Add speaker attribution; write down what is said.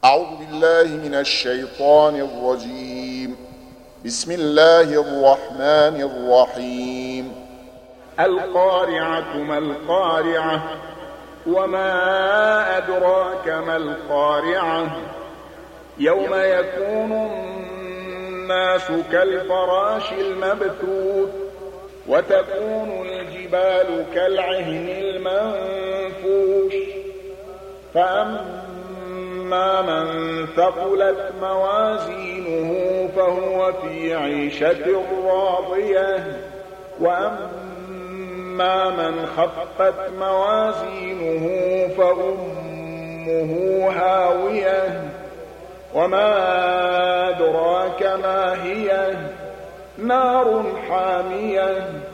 Speaker 1: أعوذ بالله من الشيطان الرجيم. بسم الله الرحمن الرحيم.
Speaker 2: القارعة ما القارعة وما أدراك ما القارعة يوم يكون الناس كالفراش المبثوث وتكون الجبال كالعهن المنفوش فأما من ثقلت موازينه فهو في عيشة راضية وأما من خفت موازينه فأمه هاوية وما أدراك ما هي نار حامية